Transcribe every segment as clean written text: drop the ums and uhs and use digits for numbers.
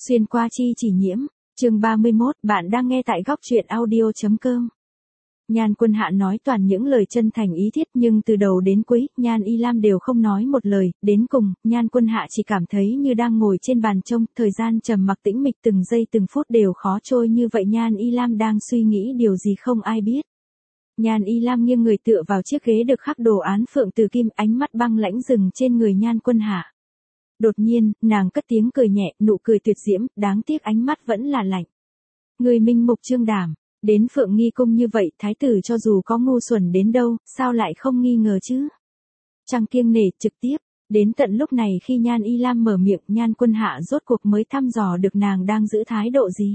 Xuyên qua chi chỉ nhiễm, chương 31, bạn đang nghe tại góc truyện audio.com. Nhan Quân Hạ nói toàn những lời chân thành ý thiết nhưng từ đầu đến cuối, Nhan Y Lam đều không nói một lời, đến cùng, Nhan Quân Hạ chỉ cảm thấy như đang ngồi trên bàn trông, thời gian trầm mặc tĩnh mịch từng giây từng phút đều khó trôi như vậy. Nhan Y Lam đang suy nghĩ điều gì không ai biết. Nhan Y Lam nghiêng người tựa vào chiếc ghế được khắc đồ án phượng từ kim, ánh mắt băng lãnh dừng trên người Nhan Quân Hạ. Đột nhiên, nàng cất tiếng cười nhẹ, nụ cười tuyệt diễm, đáng tiếc ánh mắt vẫn là lạnh. Người minh mục trương đảm, đến Phượng Nghi cung như vậy, thái tử cho dù có ngu xuẩn đến đâu, sao lại không nghi ngờ chứ? Trăng kiêng nể, trực tiếp, đến tận lúc này khi Nhan Y Lam mở miệng, Nhan Quân Hạ rốt cuộc mới thăm dò được nàng đang giữ thái độ gì.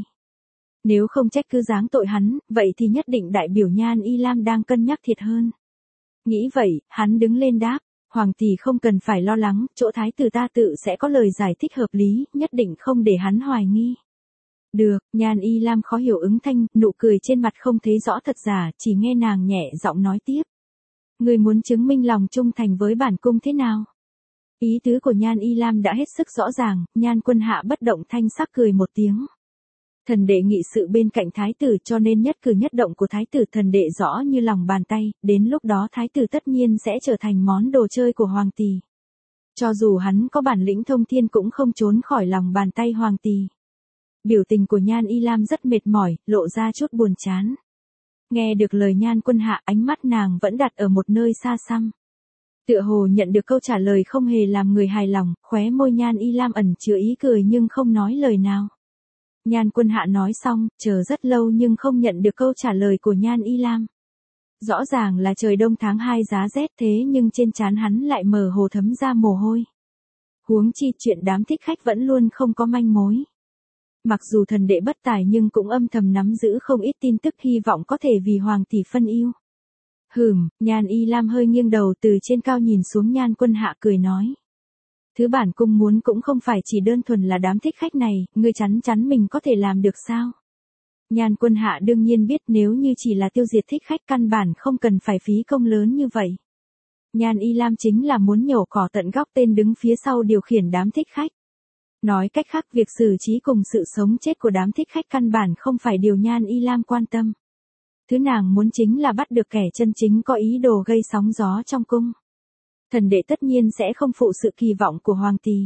Nếu không trách cứ giáng tội hắn, vậy thì nhất định đại biểu Nhan Y Lam đang cân nhắc thiệt hơn. Nghĩ vậy, hắn đứng lên đáp. Hoàng tỷ không cần phải lo lắng, chỗ thái tử ta tự sẽ có lời giải thích hợp lý, nhất định không để hắn hoài nghi. Được, Nhan Y Lam khó hiểu ứng thanh, nụ cười trên mặt không thấy rõ thật giả, chỉ nghe nàng nhẹ giọng nói tiếp. Người muốn chứng minh lòng trung thành với bản cung thế nào? Ý tứ của Nhan Y Lam đã hết sức rõ ràng, Nhan Quân Hạ bất động thanh sắc cười một tiếng. Thần đệ nghị sự bên cạnh thái tử cho nên nhất cử nhất động của thái tử thần đệ rõ như lòng bàn tay, đến lúc đó thái tử tất nhiên sẽ trở thành món đồ chơi của hoàng tỷ. Cho dù hắn có bản lĩnh thông thiên cũng không trốn khỏi lòng bàn tay hoàng tỷ. Biểu tình của Nhan Y Lam rất mệt mỏi, lộ ra chút buồn chán. Nghe được lời Nhan Quân Hạ, ánh mắt nàng vẫn đặt ở một nơi xa xăm. Tựa hồ nhận được câu trả lời không hề làm người hài lòng, khóe môi Nhan Y Lam ẩn chứa ý cười nhưng không nói lời nào. Nhan Quân Hạ nói xong, chờ rất lâu nhưng không nhận được câu trả lời của Nhan Y Lam. Rõ ràng là trời đông tháng 2 giá rét thế nhưng trên trán hắn lại mờ hồ thấm ra mồ hôi. Huống chi chuyện đám thích khách vẫn luôn không có manh mối. Mặc dù thần đệ bất tài nhưng cũng âm thầm nắm giữ không ít tin tức hy vọng có thể vì hoàng tỷ phân ưu. Nhan Y Lam hơi nghiêng đầu từ trên cao nhìn xuống Nhan Quân Hạ cười nói. Thứ bản cung muốn cũng không phải chỉ đơn thuần là đám thích khách này, ngươi chắn chắn mình có thể làm được sao? Nhan Quân Hạ đương nhiên biết nếu như chỉ là tiêu diệt thích khách căn bản không cần phải phí công lớn như vậy. Nhan Y Lam chính là muốn nhổ cỏ tận gốc tên đứng phía sau điều khiển đám thích khách. Nói cách khác việc xử trí cùng sự sống chết của đám thích khách căn bản không phải điều Nhan Y Lam quan tâm. Thứ nàng muốn chính là bắt được kẻ chân chính có ý đồ gây sóng gió trong cung. Thần đệ tất nhiên sẽ không phụ sự kỳ vọng của hoàng tỷ.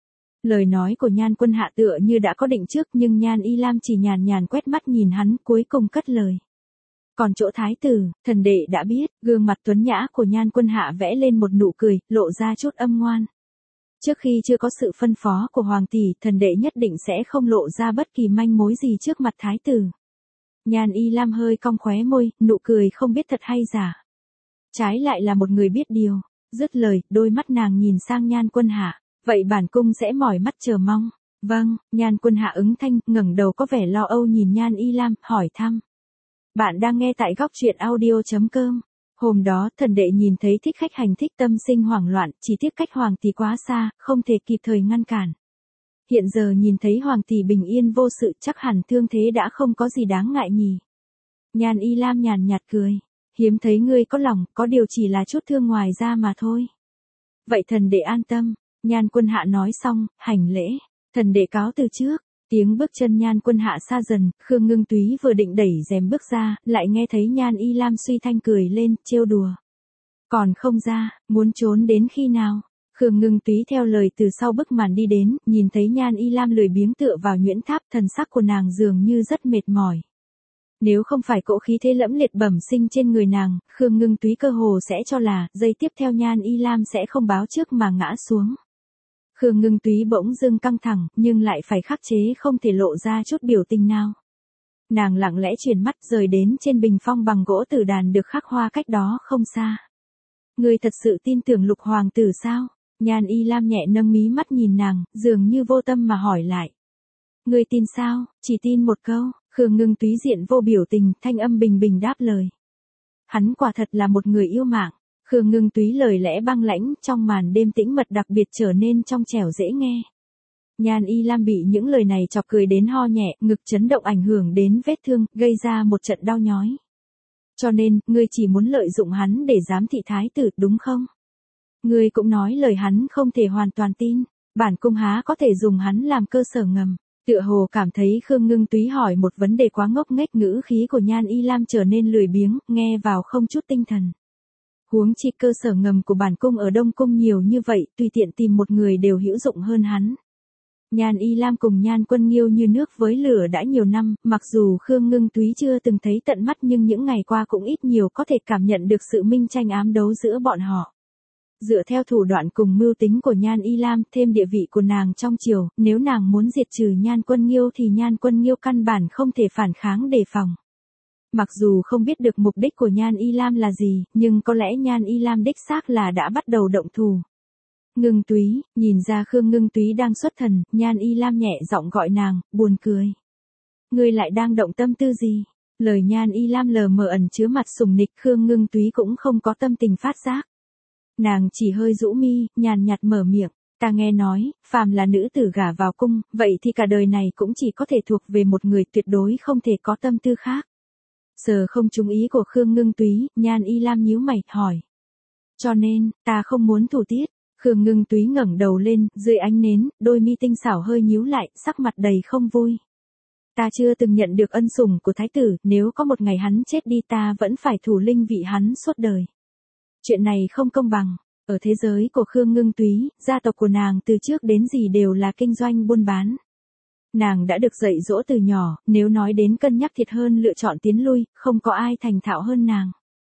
Lời nói của Nhan Quân Hạ tựa như đã có định trước nhưng Nhan Y Lam chỉ nhàn nhàn quét mắt nhìn hắn cuối cùng cất lời. Còn chỗ thái tử, thần đệ đã biết, gương mặt tuấn nhã của Nhan Quân Hạ vẽ lên một nụ cười, lộ ra chút âm ngoan. Trước khi chưa có sự phân phó của hoàng tỷ, thần đệ nhất định sẽ không lộ ra bất kỳ manh mối gì trước mặt thái tử. Nhan Y Lam hơi cong khóe môi, nụ cười không biết thật hay giả. Trái lại là một người biết điều. Dứt lời, đôi mắt nàng nhìn sang Nhan Quân Hạ, vậy bản cung sẽ mỏi mắt chờ mong. Vâng, Nhan Quân Hạ ứng thanh, ngẩng đầu có vẻ lo âu nhìn Nhan Y Lam, hỏi thăm. Bạn đang nghe tại góc truyện audio.com. Hôm đó, thần đệ nhìn thấy thích khách hành thích tâm sinh hoảng loạn, chỉ tiếc cách hoàng tỷ quá xa, không thể kịp thời ngăn cản. Hiện giờ nhìn thấy hoàng tỷ bình yên vô sự chắc hẳn thương thế đã không có gì đáng ngại nhỉ. Nhan Y Lam nhàn nhạt cười. Hiếm thấy ngươi có lòng, có điều chỉ là chút thương ngoài ra mà thôi. Vậy thần đệ an tâm, Nhan Quân Hạ nói xong, hành lễ, thần đệ cáo từ trước. Tiếng bước chân Nhan Quân Hạ xa dần, Khương Ngưng Túy vừa định đẩy rèm bước ra, lại nghe thấy Nhan Y Lam suy thanh cười lên, trêu đùa. Còn không ra, muốn trốn đến khi nào? Khương Ngưng Túy theo lời từ sau bức màn đi đến, nhìn thấy Nhan Y Lam lười biếng tựa vào nhuyễn tháp, thần sắc của nàng dường như rất mệt mỏi. Nếu không phải cỗ khí thế lẫm liệt bẩm sinh trên người nàng, Khương Ngưng Túy cơ hồ sẽ cho là, giây tiếp theo Nhan Y Lam sẽ không báo trước mà ngã xuống. Khương Ngưng Túy bỗng dưng căng thẳng, nhưng lại phải khắc chế không thể lộ ra chút biểu tình nào. Nàng lặng lẽ chuyển mắt rời đến trên bình phong bằng gỗ tử đàn được khắc hoa cách đó không xa. Ngươi thật sự tin tưởng Lục hoàng tử sao? Nhan Y Lam nhẹ nâng mí mắt nhìn nàng, dường như vô tâm mà hỏi lại. Ngươi tin sao? Chỉ tin một câu. Khương Ngưng Túy diện vô biểu tình, thanh âm bình bình đáp lời. Hắn quả thật là một người yêu mạng. Khương Ngưng Túy lời lẽ băng lãnh, trong màn đêm tĩnh mật đặc biệt trở nên trong trẻo dễ nghe. Nhan Y Lam bị những lời này chọc cười đến ho nhẹ, ngực chấn động ảnh hưởng đến vết thương, gây ra một trận đau nhói. Cho nên, ngươi chỉ muốn lợi dụng hắn để giám thị thái tử, đúng không? Ngươi cũng nói lời hắn không thể hoàn toàn tin, bản cung há có thể dùng hắn làm cơ sở ngầm. Tựa hồ cảm thấy Khương Ngưng Túy hỏi một vấn đề quá ngốc nghếch, ngữ khí của Nhan Y Lam trở nên lười biếng, nghe vào không chút tinh thần. Huống chi cơ sở ngầm của bản cung ở Đông Cung nhiều như vậy, tùy tiện tìm một người đều hữu dụng hơn hắn. Nhan Y Lam cùng Nhan Quân Nghiêu như nước với lửa đã nhiều năm, mặc dù Khương Ngưng Túy chưa từng thấy tận mắt nhưng những ngày qua cũng ít nhiều có thể cảm nhận được sự minh tranh ám đấu giữa bọn họ. Dựa theo thủ đoạn cùng mưu tính của Nhan Y Lam, thêm địa vị của nàng trong triều, nếu nàng muốn diệt trừ Nhan Quân Nghiêu thì Nhan Quân Nghiêu căn bản không thể phản kháng đề phòng. Mặc dù không biết được mục đích của Nhan Y Lam là gì, nhưng có lẽ Nhan Y Lam đích xác là đã bắt đầu động thủ. Ngưng Túy, nhìn ra Khương Ngưng Túy đang xuất thần, Nhan Y Lam nhẹ giọng gọi nàng, buồn cười. Ngươi lại đang động tâm tư gì? Lời Nhan Y Lam lờ mờ ẩn chứa mặt sùng nịch, Khương Ngưng Túy cũng không có tâm tình phát giác. Nàng chỉ hơi rũ mi, nhàn nhạt mở miệng, ta nghe nói, phàm là nữ tử gả vào cung, vậy thì cả đời này cũng chỉ có thể thuộc về một người, tuyệt đối không thể có tâm tư khác. Giờ không chú ý của Khương Ngưng Túy, Nhan Y Lam nhíu mày, hỏi. Cho nên, ta không muốn thủ tiết. Khương Ngưng Túy ngẩng đầu lên, dưới ánh nến, đôi mi tinh xảo hơi nhíu lại, sắc mặt đầy không vui. Ta chưa từng nhận được ân sủng của thái tử, nếu có một ngày hắn chết đi ta vẫn phải thủ linh vị hắn suốt đời. Chuyện này không công bằng. Ở thế giới của Khương Ngưng Túy, gia tộc của nàng từ trước đến gì đều là kinh doanh buôn bán. Nàng đã được dạy dỗ từ nhỏ, nếu nói đến cân nhắc thiệt hơn lựa chọn tiến lui, không có ai thành thạo hơn nàng.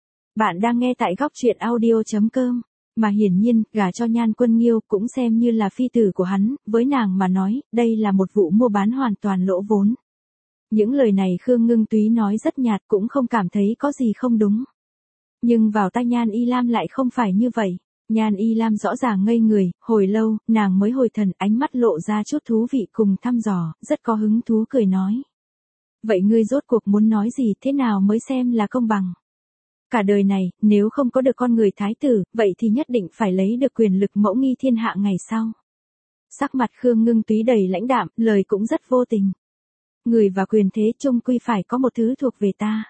Bạn đang nghe tại góc truyện audio.com. Mà hiển nhiên, gả cho Nhan Quân Nghiêu cũng xem như là phi tử của hắn, với nàng mà nói, đây là một vụ mua bán hoàn toàn lỗ vốn. Những lời này Khương Ngưng Túy nói rất nhạt, cũng không cảm thấy có gì không đúng. Nhưng vào tai Nhan Y Lam lại không phải như vậy. Nhan Y Lam rõ ràng ngây người, hồi lâu, nàng mới hồi thần, ánh mắt lộ ra chút thú vị cùng thăm dò, rất có hứng thú cười nói. Vậy ngươi rốt cuộc muốn nói gì, thế nào mới xem là công bằng? Cả đời này, nếu không có được con người thái tử, vậy thì nhất định phải lấy được quyền lực mẫu nghi thiên hạ ngày sau. Sắc mặt Khương Ngưng Túy đầy lãnh đạm, lời cũng rất vô tình. Người và quyền thế chung quy phải có một thứ thuộc về ta.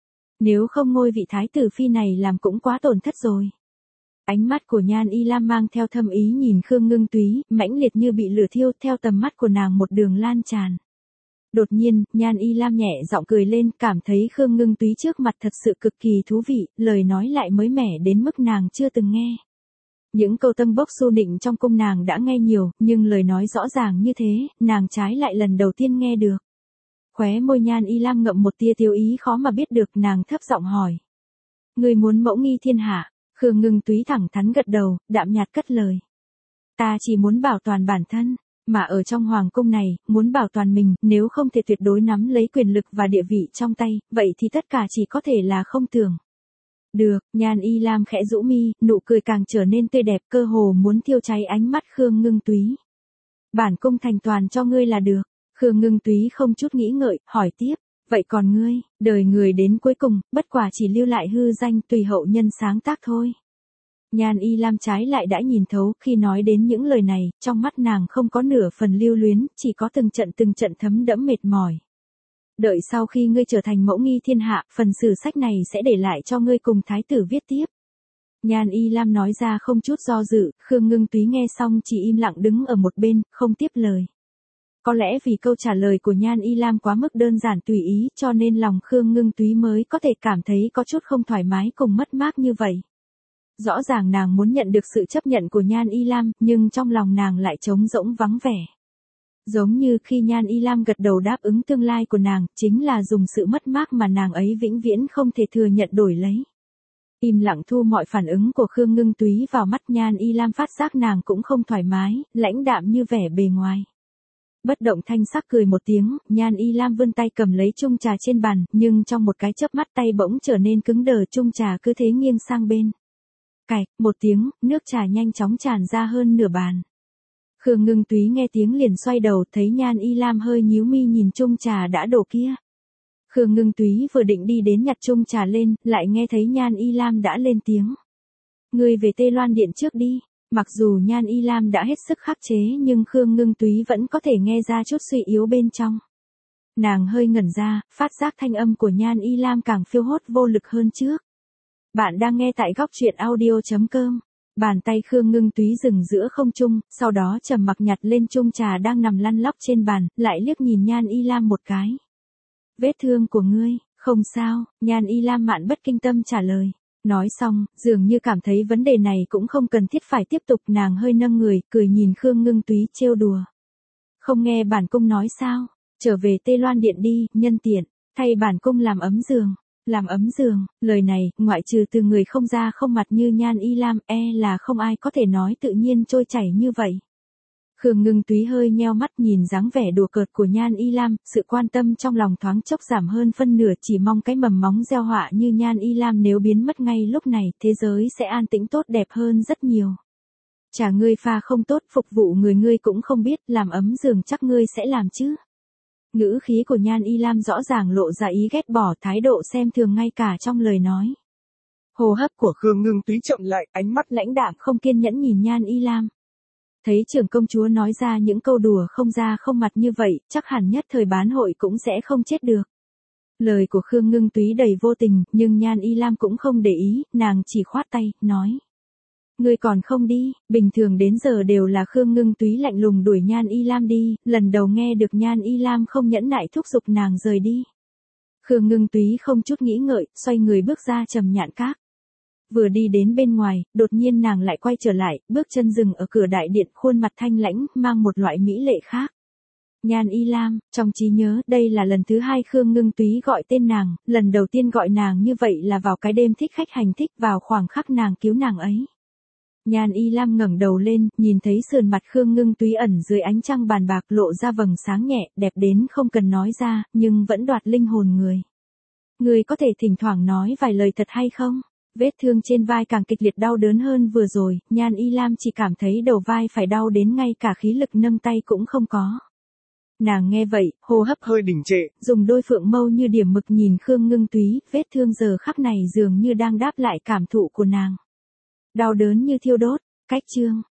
Nếu không ngôi vị thái tử phi này làm cũng quá tổn thất rồi. Ánh mắt của Nhan Y Lam mang theo thâm ý nhìn Khương Ngưng Túy, mãnh liệt như bị lửa thiêu, theo tầm mắt của nàng một đường lan tràn. Đột nhiên, Nhan Y Lam nhẹ giọng cười lên, cảm thấy Khương Ngưng Túy trước mặt thật sự cực kỳ thú vị, lời nói lại mới mẻ đến mức nàng chưa từng nghe. Những câu tâm bốc xu nịnh trong cung nàng đã nghe nhiều, nhưng lời nói rõ ràng như thế, nàng trái lại lần đầu tiên nghe được. Khóe môi Nhan Y Lam ngậm một tia tiêu ý khó mà biết được, nàng thấp giọng hỏi. Người muốn mẫu nghi thiên hạ? Khương Ngưng Túy thẳng thắn gật đầu, đạm nhạt cất lời. Ta chỉ muốn bảo toàn bản thân. Mà ở trong hoàng cung này, muốn bảo toàn mình, nếu không thể tuyệt đối nắm lấy quyền lực và địa vị trong tay, vậy thì tất cả chỉ có thể là không tưởng. Được, Nhan Y Lam khẽ rũ mi, nụ cười càng trở nên tươi đẹp, cơ hồ muốn thiêu cháy ánh mắt Khương Ngưng Túy. Bản cung thành toàn cho ngươi là được. Khương Ngưng Túy không chút nghĩ ngợi, hỏi tiếp. Vậy còn ngươi, đời người đến cuối cùng, bất quả chỉ lưu lại hư danh, tùy hậu nhân sáng tác thôi. Nhan Y Lam trái lại đã nhìn thấu, khi nói đến những lời này, trong mắt nàng không có nửa phần lưu luyến, chỉ có từng trận thấm đẫm mệt mỏi. Đợi sau khi ngươi trở thành mẫu nghi thiên hạ, phần sử sách này sẽ để lại cho ngươi cùng thái tử viết tiếp. Nhan Y Lam nói ra không chút do dự, Khương Ngưng Túy nghe xong chỉ im lặng đứng ở một bên, không tiếp lời. Có lẽ vì câu trả lời của Nhan Y Lam quá mức đơn giản tùy ý, cho nên lòng Khương Ngưng Túy mới có thể cảm thấy có chút không thoải mái cùng mất mát như vậy. Rõ ràng nàng muốn nhận được sự chấp nhận của Nhan Y Lam, nhưng trong lòng nàng lại trống rỗng vắng vẻ. Giống như khi Nhan Y Lam gật đầu đáp ứng tương lai của nàng, chính là dùng sự mất mát mà nàng ấy vĩnh viễn không thể thừa nhận đổi lấy. Im lặng thu mọi phản ứng của Khương Ngưng Túy vào mắt, Nhan Y Lam phát giác nàng cũng không thoải mái, lãnh đạm như vẻ bề ngoài. Bất động thanh sắc cười một tiếng, Nhan Y Lam vươn tay cầm lấy chung trà trên bàn, nhưng trong một cái chớp mắt tay bỗng trở nên cứng đờ, chung trà cứ thế nghiêng sang bên. Cạch, một tiếng, nước trà nhanh chóng tràn ra hơn nửa bàn. Khương Ngưng Túy nghe tiếng liền xoay đầu, thấy Nhan Y Lam hơi nhíu mi nhìn chung trà đã đổ kia. Khương Ngưng Túy vừa định đi đến nhặt chung trà lên, lại nghe thấy Nhan Y Lam đã lên tiếng. Ngươi về Tê Loan Điện trước đi. Mặc dù Nhan Y Lam đã hết sức khắc chế nhưng Khương Ngưng Túy vẫn có thể nghe ra chút suy yếu bên trong. Nàng hơi ngẩn ra, phát giác thanh âm của Nhan Y Lam càng phiêu hốt vô lực hơn trước. Bạn đang nghe tại góc truyện audio.com. Bàn tay Khương Ngưng Túy dừng giữa không trung, sau đó trầm mặc nhặt lên chung trà đang nằm lăn lóc trên bàn, lại liếc nhìn Nhan Y Lam một cái. Vết thương của ngươi, không sao, Nhan Y Lam mạn bất kinh tâm trả lời. Nói xong, dường như cảm thấy vấn đề này cũng không cần thiết phải tiếp tục, nàng hơi nâng người, cười nhìn Khương Ngưng Túy trêu đùa. Không nghe bản cung nói sao, trở về Tê Loan Điện đi, nhân tiện, thay bản cung làm ấm giường. Làm ấm giường, lời này, ngoại trừ từ người không da không mặt như Nhan Y Lam, là không ai có thể nói tự nhiên trôi chảy như vậy. Khương Ngưng Túy hơi nheo mắt nhìn dáng vẻ đùa cợt của Nhan Y Lam, sự quan tâm trong lòng thoáng chốc giảm hơn phân nửa, chỉ mong cái mầm móng gieo họa như Nhan Y Lam nếu biến mất ngay lúc này, thế giới sẽ an tĩnh tốt đẹp hơn rất nhiều. Chả ngươi pha không tốt, phục vụ người ngươi cũng không biết, làm ấm giường chắc ngươi sẽ làm chứ. Ngữ khí của Nhan Y Lam rõ ràng lộ ra ý ghét bỏ, thái độ xem thường ngay cả trong lời nói. Hô hấp của Khương Ngưng Túy chậm lại, ánh mắt lãnh đạm không kiên nhẫn nhìn Nhan Y Lam. Thấy trưởng công chúa nói ra những câu đùa không da không mặt như vậy, chắc hẳn nhất thời bán hội cũng sẽ không chết được. Lời của Khương Ngưng Túy đầy vô tình, nhưng Nhan Y Lam cũng không để ý, nàng chỉ khoát tay, nói. Ngươi còn không đi, bình thường đến giờ đều là Khương Ngưng Túy lạnh lùng đuổi Nhan Y Lam đi, lần đầu nghe được Nhan Y Lam không nhẫn nại thúc giục nàng rời đi. Khương Ngưng Túy không chút nghĩ ngợi, xoay người bước ra Trầm Nhạn Các. Vừa đi đến bên ngoài, đột nhiên nàng lại quay trở lại, bước chân dừng ở cửa đại điện, khuôn mặt thanh lãnh, mang một loại mỹ lệ khác. Nhan Y Lam, trong trí nhớ, đây là lần thứ hai Khương Ngưng Túy gọi tên nàng, lần đầu tiên gọi nàng như vậy là vào cái đêm thích khách hành thích, vào khoảng khắc nàng cứu nàng ấy. Nhan Y Lam ngẩng đầu lên, nhìn thấy sườn mặt Khương Ngưng Túy ẩn dưới ánh trăng bàn bạc lộ ra vầng sáng nhẹ, đẹp đến không cần nói ra, nhưng vẫn đoạt linh hồn người. Người có thể thỉnh thoảng nói vài lời thật hay không? Vết thương trên vai càng kịch liệt đau đớn hơn vừa rồi, Nhan Y Lam chỉ cảm thấy đầu vai phải đau đến ngay cả khí lực nâng tay cũng không có. Nàng nghe vậy, hô hấp hơi đình trệ, dùng đôi phượng mâu như điểm mực nhìn Khương Ngưng Túy, vết thương giờ khắc này dường như đang đáp lại cảm thụ của nàng. Đau đớn như thiêu đốt, cách chương.